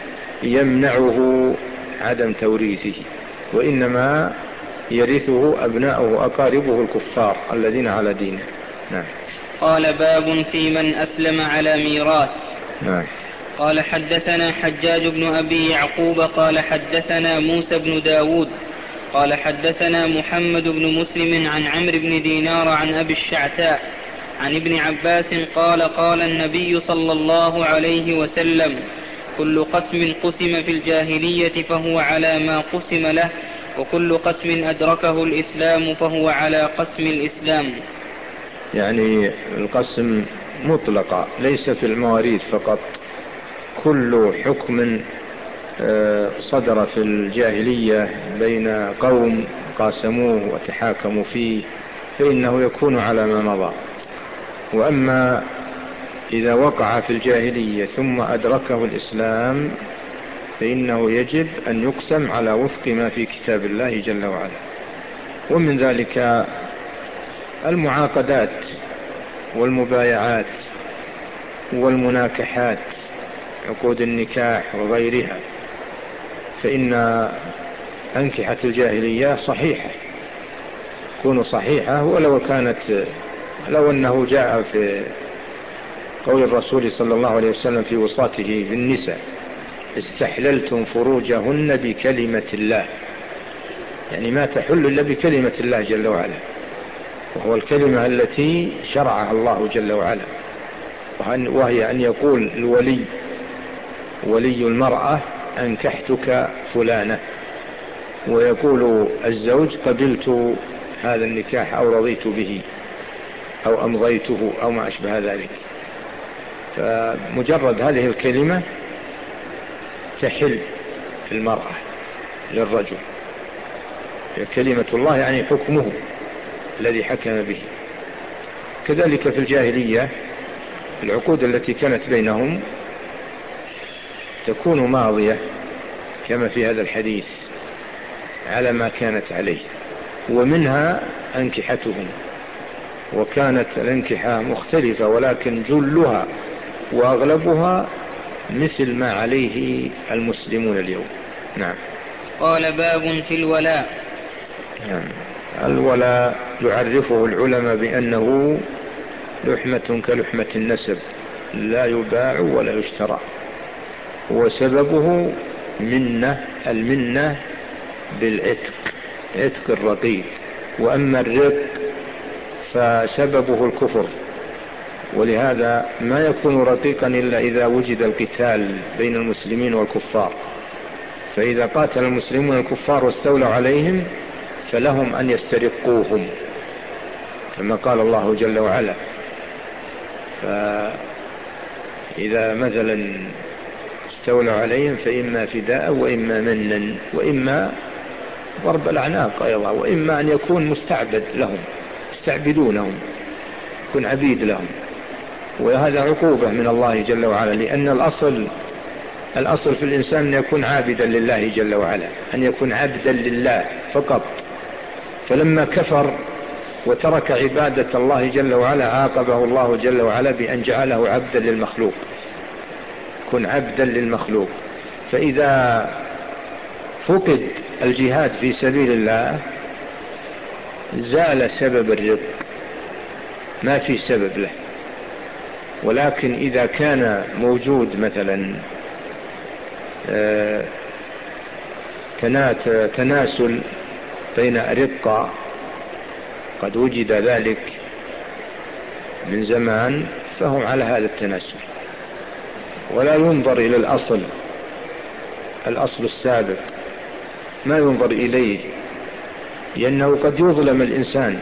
يمنعه عدم توريثه، وإنما يرثه أبناؤه أقاربه الكفار الذين على دينه. نعم. قال: باب في من أسلم على ميراث. نعم. قال حدثنا حجاج بن أبي يعقوب قال حدثنا موسى بن داود قال حدثنا محمد بن مسلم عن عمرو بن دينار عن أبي الشعتاء عن ابن عباس قال: قال النبي صلى الله عليه وسلم: كل قسم قسم في الجاهلية فهو على ما قسم له، وكل قسم أدركه الإسلام فهو على قسم الإسلام. يعني القسم مطلقة ليس في المواريث فقط، كل حكم صدر في الجاهلية بين قوم قاسموه وتحاكموا فيه فإنه يكون على ما مضى. وأما إذا وقع في الجاهلية ثم أدركه الإسلام فإنه يجب أن يقسم على وفق ما في كتاب الله جل وعلا. ومن ذلك المعاقدات والمبايعات والمناكحات، عقود النكاح وغيرها، فإن أنكحة الجاهلية صحيحة، تكون صحيحة ولو كانت لو أنه جاء في قول الرسول صلى الله عليه وسلم في وصاته في النساء: استحللتم فروجهن بكلمة الله، يعني ما تحل إلا بكلمة الله جل وعلا، وهو الكلمة التي شرعها الله جل وعلا، وهي أن يقول الولي ولي المرأة: أنكحتك فلانة، ويقول الزوج: قبلت هذا النكاح أو رضيت به أو أمضيته أو ما أشبه ذلك. فمجرد هذه الكلمة تحل المرأة للرجل، كلمة الله يعني حكمه الذي حكم به. كذلك في الجاهلية العقود التي كانت بينهم تكون ماضية كما في هذا الحديث على ما كانت عليه، ومنها أنكحتهم، وكانت الأنكحة مختلفة ولكن جلها وأغلبها مثل ما عليه المسلمون اليوم. نعم. قال: باب في الولاء. نعم. الولاء يعرفه العلماء بأنه لحمة كلحمة النسب، لا يباع ولا يشترى، وسببه منة المنة بالعتق، عتق الرقيق. وأما الرق فسببه الكفر، ولهذا ما يكون رقيقا إلا إذا وجد القتال بين المسلمين والكفار، فإذا قاتل المسلمون الكفار واستولوا عليهم فلهم أن يسترقوهم كما قال الله جل وعلا. فإذا مثلا استولوا عليهم فإما فداء وإما منا وإما ضرب الأعناق أيضا، وإما أن يكون مستعبد لهم، يستعبدونهم، يكون عبيد لهم. وهذا عقوبة من الله جل وعلا، لأن الأصل الأصل في الإنسان أن يكون عابدا لله جل وعلا، أن يكون عبدا لله فقط. فلما كفر وترك عبادة الله جل وعلا عاقبه الله جل وعلا بأن جعله عبدا للمخلوق، كن عبدا للمخلوق. فإذا فقد الجهاد في سبيل الله زال سبب الرق، ما في سبب له. ولكن إذا كان موجود مثلا تناسل بين أرقة، قد وجد ذلك من زمان، فهم على هذا التناسل، ولا ينظر إلى الأصل الأصل السابق، ما ينظر إليه، لأنه قد يظلم الإنسان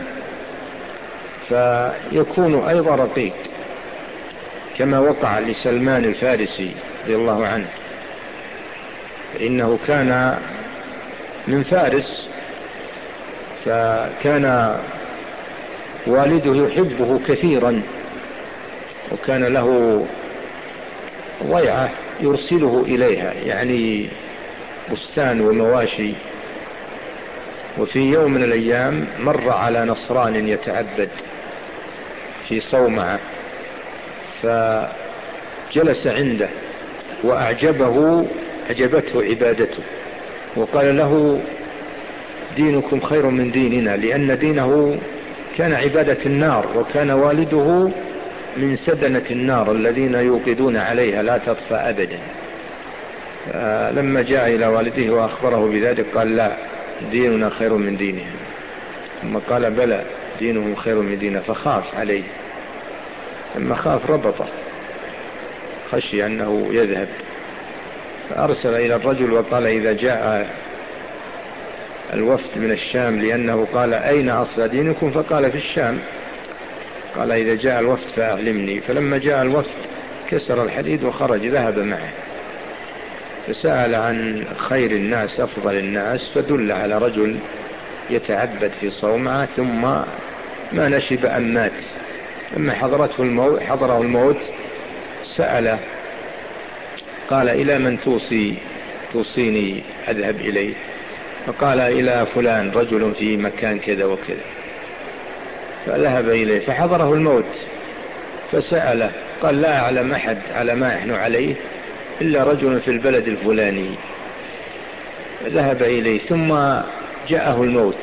فيكون أيضا رقيق، كما وقع لسلمان الفارسي رضي الله عنه، إنه كان من فارس، فكان والده يحبه كثيرا، وكان له ضيعة يرسله إليها، يعني بستان ومواشي. وفي يوم من الأيام مر على نصران يتعبد في صومعة، فجلس عنده وأعجبه أعجبته عبادته، وقال له: دينكم خير من ديننا، لأن دينه كان عبادة النار، وكان والده من سدنة النار الذين يوقدون عليها لا تطفى أبدا. لما جاء إلى والده وأخبره بذلك قال: لا، ديننا خير من دينهم. ثم قال: بلى، دينهم خير من ديننا. فخاف عليه، لما خاف ربطه، خشي أنه يذهب، فأرسل إلى الرجل وقال: إذا جاء الوفد من الشام، لأنه قال: أين أصل دينكم؟ فقال: في الشام. قال: إذا جاء الوفد فأعلمني. فلما جاء الوفد كسر الحديد وخرج، ذهب معه، فسأل عن خير الناس أفضل الناس، فدل على رجل يتعبد في صومعة، ثم ما نشب أن مات. لما حضرته الموت حضره الموت سأله، قال: إلى من توصي توصيني أذهب إليه؟ فقال: إلى فلان، رجل في مكان كذا وكذا. فذهب إليه، فحضره الموت فسأله، قال: لا أعلم أحد على ما نحن عليه إلا رجل في البلد الفلاني. ذهب إليه، ثم جاءه الموت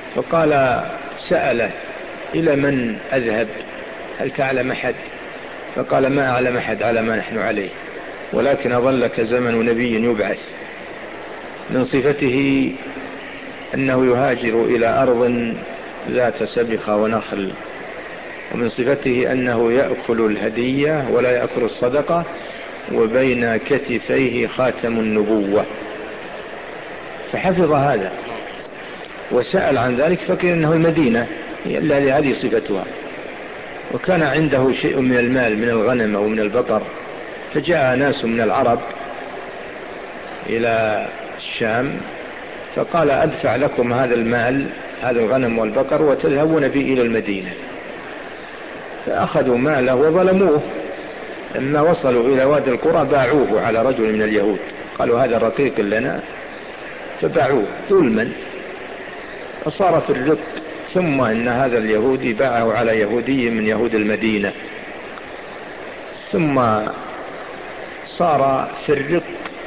فقال: سأله: إلى من أذهب؟ هل تعلم أحد؟ فقال ما أعلم أحد على ما نحن عليه، ولكن أظلك زمن نبي يبعث. من صفته أنه يهاجر إلى أرض ذات سبخة ونخل، ومن صفته أنه يأكل الهدية ولا يأكل الصدقة، وبين كتفيه خاتم النبوة، فحفظ هذا وسأل عن ذلك، فكر أنه المدينة الذي هذه صفتها. وكان عنده شيء من المال من الغنم أو من البقر، فجاء ناس من العرب إلى الشام فقال أدفع لكم هذا المال، هذا الغنم والبقر، وتذهبون بي إلى المدينة. فأخذوا ماله وظلموه. لما وصلوا إلى وادي القرى باعوه على رجل من اليهود، قالوا هذا رقيق لنا، فباعوه ظلما، فصار في الرق. ثم إن هذا اليهودي باعه على يهودي من يهود المدينة، ثم صار في الرق.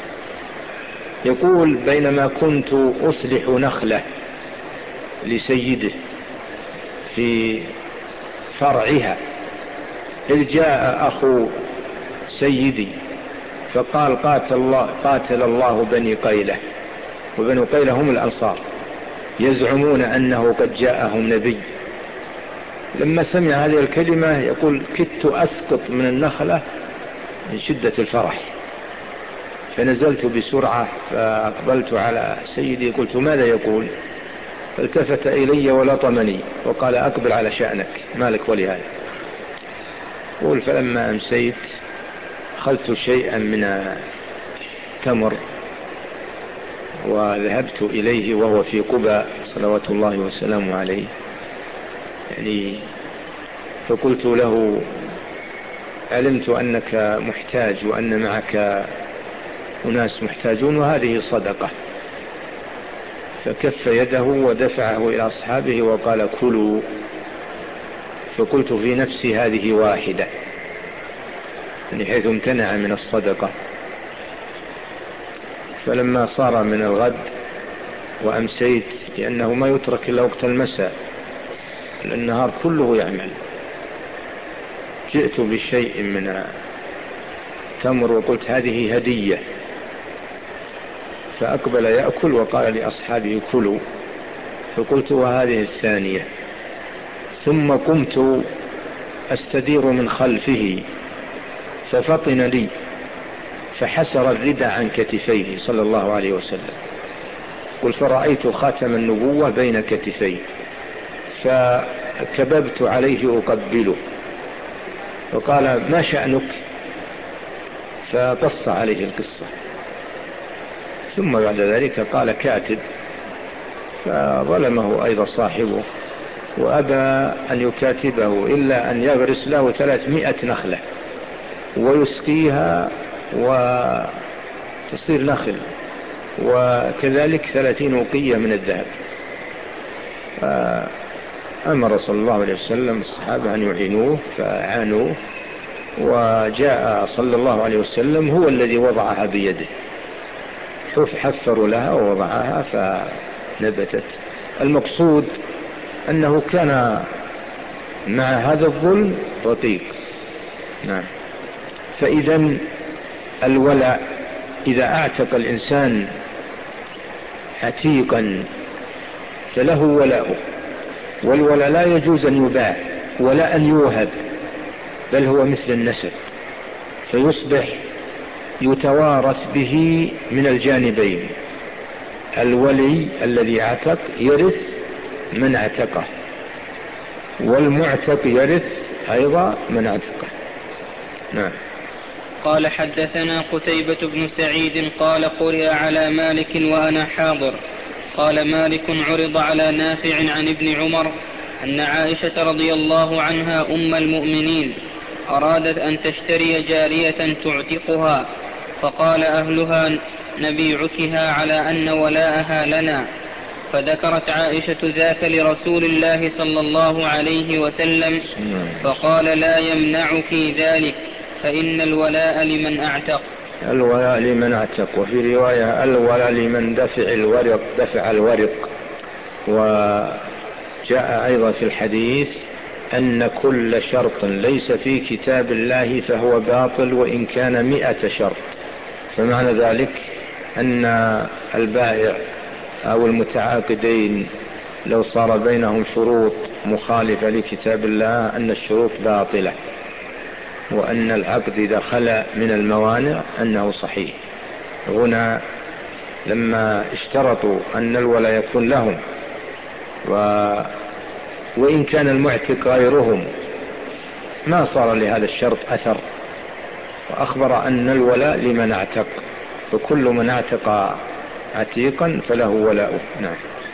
يقول بينما كنت أصلح نخلة لسيده في فرعها، إذ جاء أخو سيدي فقال قاتل الله, قاتل الله بني قيلة. وبني قيلة هم الأنصار، يزعمون أنه قد جاءهم نبي. لما سمع هذه الكلمة يقول كدت أسقط من النخلة من شدة الفرح، فنزلت بسرعة فأقبلت على سيدي قلت ماذا يقول؟ فالتفت إلي ولطمني وقال أقبل على شأنك، مالك ولهذا. قول فلما أمسيت أخذت شيئا من تمر وذهبت إليه وهو في قباء صلوات الله وسلامه عليه، يعني فقلت له علمت أنك محتاج وأن معك أناس محتاجون وهذه صدقة. فكف يده ودفعه إلى أصحابه وقال كلوا. فقلت في نفسي هذه واحدة، يعني حيث امتنع من الصدقة. فلما صار من الغد وأمسيت، لأنه ما يترك إلا وقت المساء، النهار كله يعمل، جئت بشيء من تمر وقلت هذه هدية. فأقبل يأكل وقال لأصحابه كلوا، فقلت وهذه الثانية. ثم قمت أستدير من خلفه ففطن لي فحسر الردى عن كتفيه صلى الله عليه وسلم. قل فرأيت خاتم النبوة بين كتفيه فكببت عليه أقبله، وقال ما شأنك؟ فقص عليه القصة. ثم بعد ذلك قال كاتب، فظلمه أيضا صاحبه وأبى أن يكاتبه إلا أن يغرس له ثلاثمائة نخلة ويسقيها وتصير نخل، وكذلك ثلاثين وقية من الذهب. فأمر صلى الله عليه وسلم الصحابة أن يعينوه فعانوه، وجاء صلى الله عليه وسلم هو الذي وضعها بيده، حفروا لها ووضعها فنبتت. المقصود أنه كان مع هذا الظلم رقيق. نعم. فإذا الولاء إذا اعتق الإنسان عتيقا فله ولاؤه، والولاء لا يجوز أن يباع ولا أن يوهب، بل هو مثل النسب، فيصبح يتوارث به من الجانبين. الولي الذي اعتق يرث من اعتقه، والمعتق يرث أيضا من اعتقه. نعم. قال حدثنا قتيبة بن سعيد قال قرئ على مالك وأنا حاضر. قال مالك عرض على نافع عن ابن عمر أن عائشة رضي الله عنها أم المؤمنين أرادت أن تشتري جارية تعتقها، فقال أهلها نبيعكها على أن ولاءها لنا. فذكرت عائشة ذاك لرسول الله صلى الله عليه وسلم، فقال لا يمنعك ذلك، فإن الولاء لمن أعتق. الولاء لمن أعتق، وفي رواية الولاء لمن دفع الورق دفع الورق. وجاء أيضا في الحديث أن كل شرط ليس في كتاب الله فهو باطل وإن كان مئة شرط. فمعنى ذلك أن البائع أو المتعاقدين لو صار بينهم شروط مخالفة لكتاب الله أن الشروط باطلة، وأن العقد إذا خلا من الموانع أنه صحيح. هنا لما اشترطوا أن الولاء يكون لهم و... وإن كان المعتق غيرهم ما صار لهذا الشرط أثر، وأخبر أن الولاء لمن اعتق، فكل من اعتق عتيقا فله ولاء. نعم.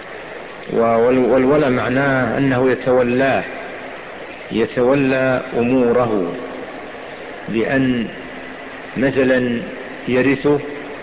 والولاء معناه أنه يتولاه يتولى أموره، بأن مثلا يرثه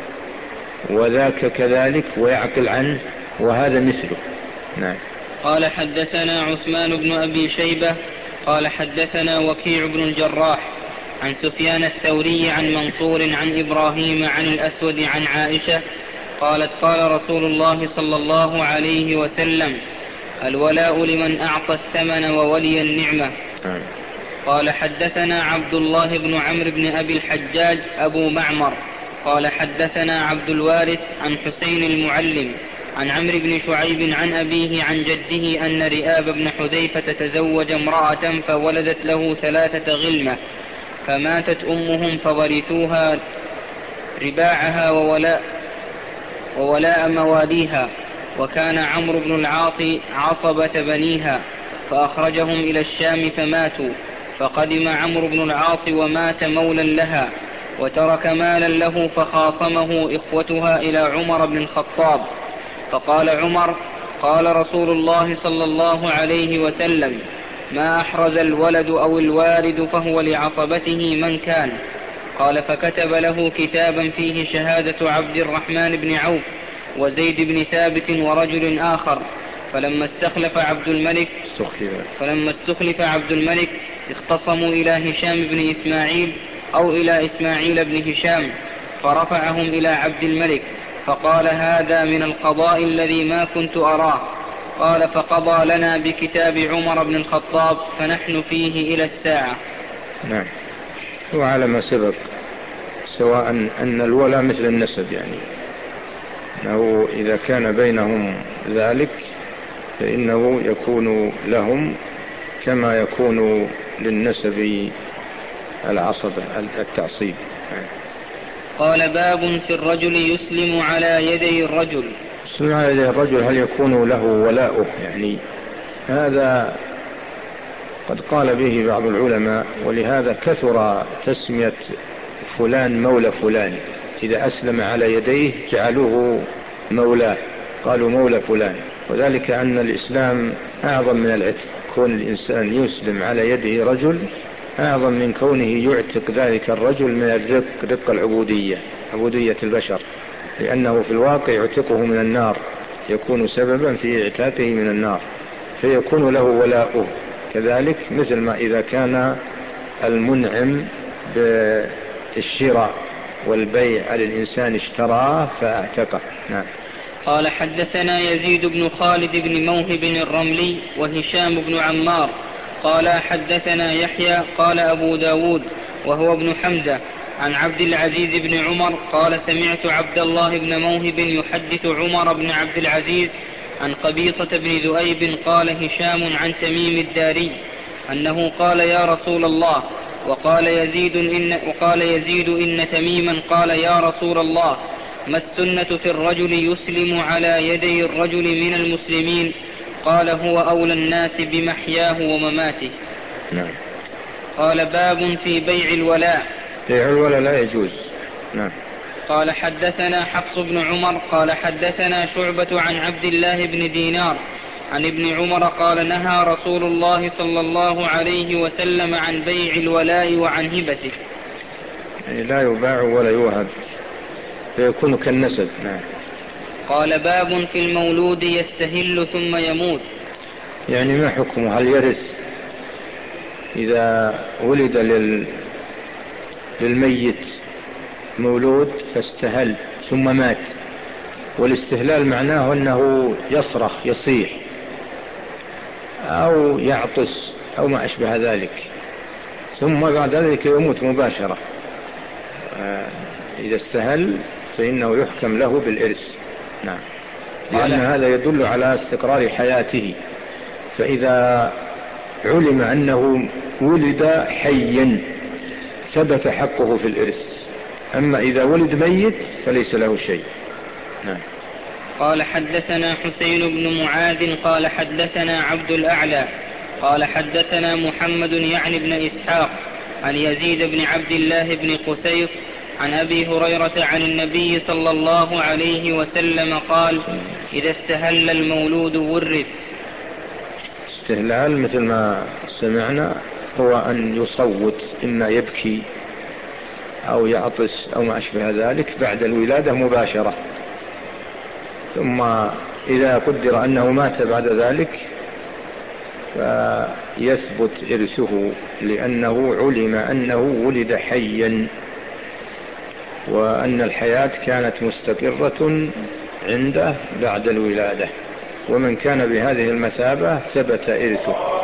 وذاك كذلك ويعقل عنه، وهذا مثله. نعم. قال حدثنا عثمان بن أبي شيبة قال حدثنا وكيع بن الجراح عن سفيان الثوري عن منصور عن إبراهيم عن الأسود عن عائشة قالت قال رسول الله صلى الله عليه وسلم: الولاء لمن أعطى الثمن وولي النعمة. قال حدثنا عبد الله بن عمرو بن أبي الحجاج أبو معمر قال حدثنا عبد الوارث عن حسين المعلم عن عمرو بن شعيب عن أبيه عن جده أن رئاب بن حذيفة تزوج امرأة فولدت له ثلاثة غلمة، فماتت أمهم فورثوها رباعها وولاء, وولاء مواليها، وكان عمرو بن العاص عصبة بنيها، فأخرجهم إلى الشام فماتوا، فقدم عمرو بن العاص ومات مولا لها وترك مالا له، فخاصمه إخوتها إلى عمر بن الخطاب، فقال عمر: قال رسول الله صلى الله عليه وسلم: ما أحرز الولد أو الوارد فهو لعصبته من كان. قال فكتب له كتابا فيه شهادة عبد الرحمن بن عوف وزيد بن ثابت ورجل آخر، فلما استخلف عبد الملك فلما استخلف عبد الملك اختصموا إلى هشام بن إسماعيل أو إلى إسماعيل بن هشام، فرفعهم إلى عبد الملك، فقال: هذا من القضاء الذي ما كنت أراه. قال فقضى لنا بكتاب عمر بن الخطاب فنحن فيه إلى الساعة. نعم. وعلى ما سبق سواء أن الولاء مثل النسب، يعني أنه إذا كان بينهم ذلك فإنه يكون لهم كما يكون للنسب العصبة التعصيب. قال باب في الرجل يسلم على يدي الرجل. يسلم على يدي الرجل هل يكون له ولاؤه؟ يعني هذا قد قال به بعض العلماء، ولهذا كثر تسمية فلان مولى فلان، إذا أسلم على يديه جعلوه مولاه، قالوا مولى فلان، وذلك أن الإسلام أعظم من العتق. كون الإنسان يسلم على يده رجل أعظم من كونه يعتق ذلك الرجل من الرق، رق العبودية، عبودية البشر، لأنه في الواقع يعتقه من النار، يكون سببا في اعتاقه من النار، فيكون له ولاؤه. كذلك مثل ما إذا كان المنعم بالشراء والبيع على الإنسان اشتراه فاعتقه. نعم. قال حدثنا يزيد بن خالد بن موهب الرملي وهشام بن عمار قال حدثنا يحيى قال أبو داود وهو ابن حمزة عن عبد العزيز بن عمر قال سمعت عبد الله بن موهب يحدث عمر بن عبد العزيز عن قبيصة بن ذؤيب قال هشام عن تميم الداري أنه قال: يا رسول الله. وقال يزيد إن, وقال يزيد إن تميما قال: يا رسول الله، ما السنة في الرجل يسلم على يدي الرجل من المسلمين؟ قال: هو أولى الناس بمحياه ومماته. نعم. قال باب في بيع الولاء. بيع الولاء لا يجوز. نعم. قال حدثنا حفص بن عمر قال حدثنا شعبة عن عبد الله بن دينار عن ابن عمر قال: نهى رسول الله صلى الله عليه وسلم عن بيع الولاء وعن هبته. يعني لا يباع ولا يوهب، فيكون كالنسب. نعم. قال باب في المولود يستهل ثم يموت. يعني ما حكمه؟ هل يرث إذا ولد لل... للميت مولود فاستهل ثم مات؟ والاستهلال معناه أنه يصرخ يصيح أو يعطس أو ما أشبه ذلك، ثم بعد ذلك يموت مباشرة. إذا استهل فإنه يحكم له بالإرث. نعم، لأن هذا يدل على استقرار حياته. فإذا علم أنه ولد حيا ثبت حقه في الإرث، أما إذا ولد ميت فليس له شيء. نعم. قال حدثنا حسين بن معاذ قال حدثنا عبد الأعلى قال حدثنا محمد يعني بن إسحاق عن يزيد بن عبد الله بن قسير عن أبي هريرة عن النبي صلى الله عليه وسلم قال: إذا استهل المولود ورث. استهلال مثل ما سمعنا هو أن يصوت، إما يبكي أو يعطس أو ما أشبه ذلك بعد الولادة مباشرة، ثم إذا قدر أنه مات بعد ذلك فيثبت إرثه، لأنه علم أنه ولد حيا وأن الحياة كانت مستقرة عنده بعد الولادة، ومن كان بهذه المثابة ثبت إرثه.